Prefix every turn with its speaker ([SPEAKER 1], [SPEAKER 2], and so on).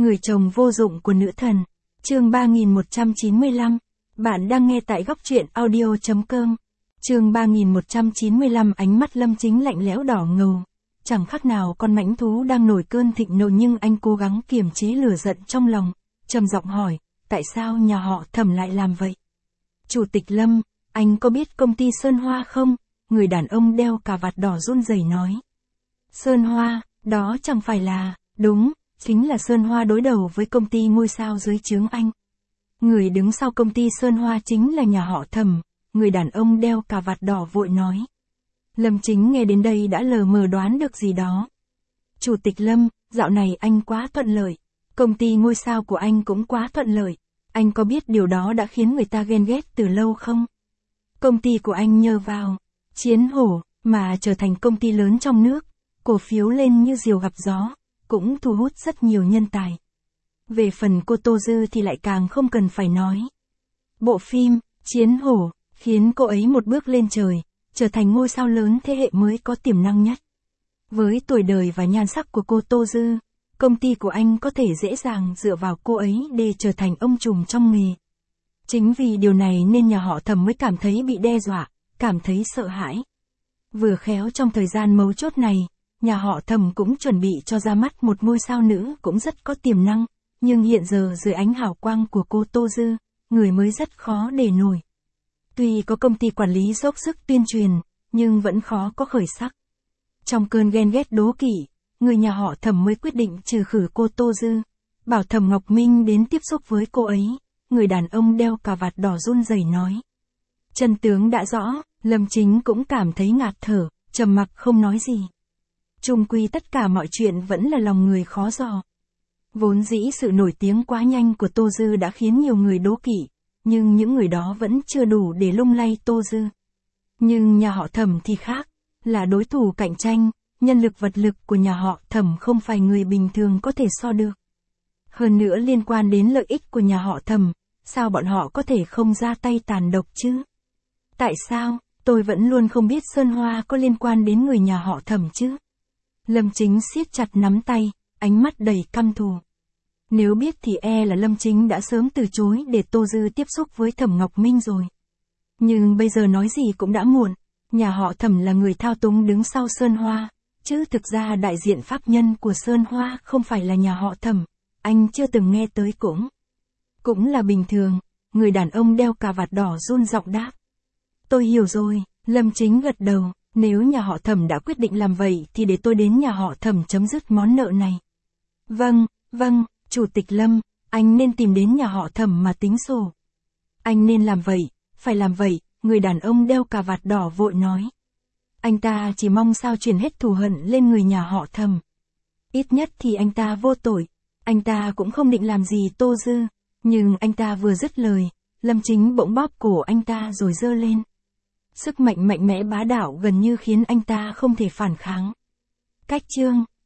[SPEAKER 1] Người chồng vô dụng của nữ thần. Chương 3195. Bạn đang nghe tại góc truyện audio.com. Chương 3195. Ánh mắt Lâm Chính lạnh lẽo đỏ ngầu. Chẳng khác nào con mãnh thú đang nổi cơn thịnh nộ, nhưng anh cố gắng kiềm chế lửa giận trong lòng, trầm giọng hỏi, tại sao nhà họ Thẩm lại làm vậy? Chủ tịch Lâm, anh có biết công ty Sơn Hoa không? Người đàn ông đeo cà vạt đỏ run rẩy nói. Sơn Hoa, đó chẳng phải là, đúng, chính là Sơn Hoa đối đầu với công ty ngôi sao dưới trướng anh. Người đứng sau công ty Sơn Hoa chính là nhà họ Thẩm, người đàn ông đeo cà vạt đỏ vội nói. Lâm Chính nghe đến đây đã lờ mờ đoán được gì đó. Chủ tịch Lâm, dạo này anh quá thuận lợi, công ty ngôi sao của anh cũng quá thuận lợi, anh có biết điều đó đã khiến người ta ghen ghét từ lâu không? Công ty của anh nhờ vào Chiến Hổ mà trở thành công ty lớn trong nước, cổ phiếu lên như diều gặp gió, cũng thu hút rất nhiều nhân tài. Về phần cô Tô Dư thì lại càng không cần phải nói. Bộ phim Chiến Hổ khiến cô ấy một bước lên trời, trở thành ngôi sao lớn thế hệ mới có tiềm năng nhất. Với tuổi đời và nhan sắc của cô Tô Dư, công ty của anh có thể dễ dàng dựa vào cô ấy để trở thành ông trùm trong nghề. Chính vì điều này nên nhà họ Thẩm mới cảm thấy bị đe dọa, cảm thấy sợ hãi. Vừa khéo trong thời gian mấu chốt này, nhà họ Thẩm cũng chuẩn bị cho ra mắt một ngôi sao nữ cũng rất có tiềm năng, nhưng hiện giờ dưới ánh hào quang của cô Tô Dư, người mới rất khó để nổi. Tuy có công ty quản lý dốc sức tuyên truyền, nhưng vẫn khó có khởi sắc. Trong cơn ghen ghét đố kỵ, người nhà họ Thẩm mới quyết định trừ khử cô Tô Dư, bảo Thẩm Ngọc Minh đến tiếp xúc với cô ấy. Người đàn ông đeo cà vạt đỏ run rẩy nói. Chân tướng đã rõ, Lâm Chính cũng cảm thấy ngạt thở, trầm mặc không nói gì. Chung quy tất cả mọi chuyện vẫn là lòng người khó dò. Vốn dĩ sự nổi tiếng quá nhanh của Tô Dư đã khiến nhiều người đố kỵ, nhưng những người đó vẫn chưa đủ để lung lay Tô Dư. Nhưng nhà họ Thẩm thì khác, là đối thủ cạnh tranh, nhân lực vật lực của nhà họ Thẩm không phải người bình thường có thể so được. Hơn nữa liên quan đến lợi ích của nhà họ Thẩm, sao bọn họ có thể không ra tay tàn độc chứ? Tại sao, tôi vẫn luôn không biết Sơn Hoa có liên quan đến người nhà họ Thẩm chứ? Lâm Chính siết chặt nắm tay, ánh mắt đầy căm thù. Nếu biết thì là Lâm Chính đã sớm từ chối để Tô Dư tiếp xúc với Thẩm Ngọc Minh rồi. Nhưng bây giờ nói gì cũng đã muộn, nhà họ Thẩm là người thao túng đứng sau Sơn Hoa, chứ thực ra đại diện pháp nhân của Sơn Hoa không phải là nhà họ Thẩm, anh chưa từng nghe tới cũng là bình thường, người đàn ông đeo cà vạt đỏ run giọng đáp. Tôi hiểu rồi, Lâm Chính gật đầu, nếu nhà họ Thẩm đã quyết định làm vậy thì để tôi đến nhà họ Thẩm chấm dứt món nợ này. Vâng, Chủ tịch Lâm, anh nên tìm đến nhà họ Thẩm mà tính sổ. Anh nên làm vậy, phải làm vậy, người đàn ông đeo cà vạt đỏ vội nói. Anh ta chỉ mong sao chuyển hết thù hận lên người nhà họ Thẩm. Ít nhất thì anh ta vô tội, anh ta cũng không định làm gì Tô Dư. Nhưng anh ta vừa dứt lời, Lâm Chính bỗng bóp cổ anh ta rồi giơ lên. Sức mạnh mạnh mẽ bá đạo gần như khiến anh ta không thể phản kháng. Cách chương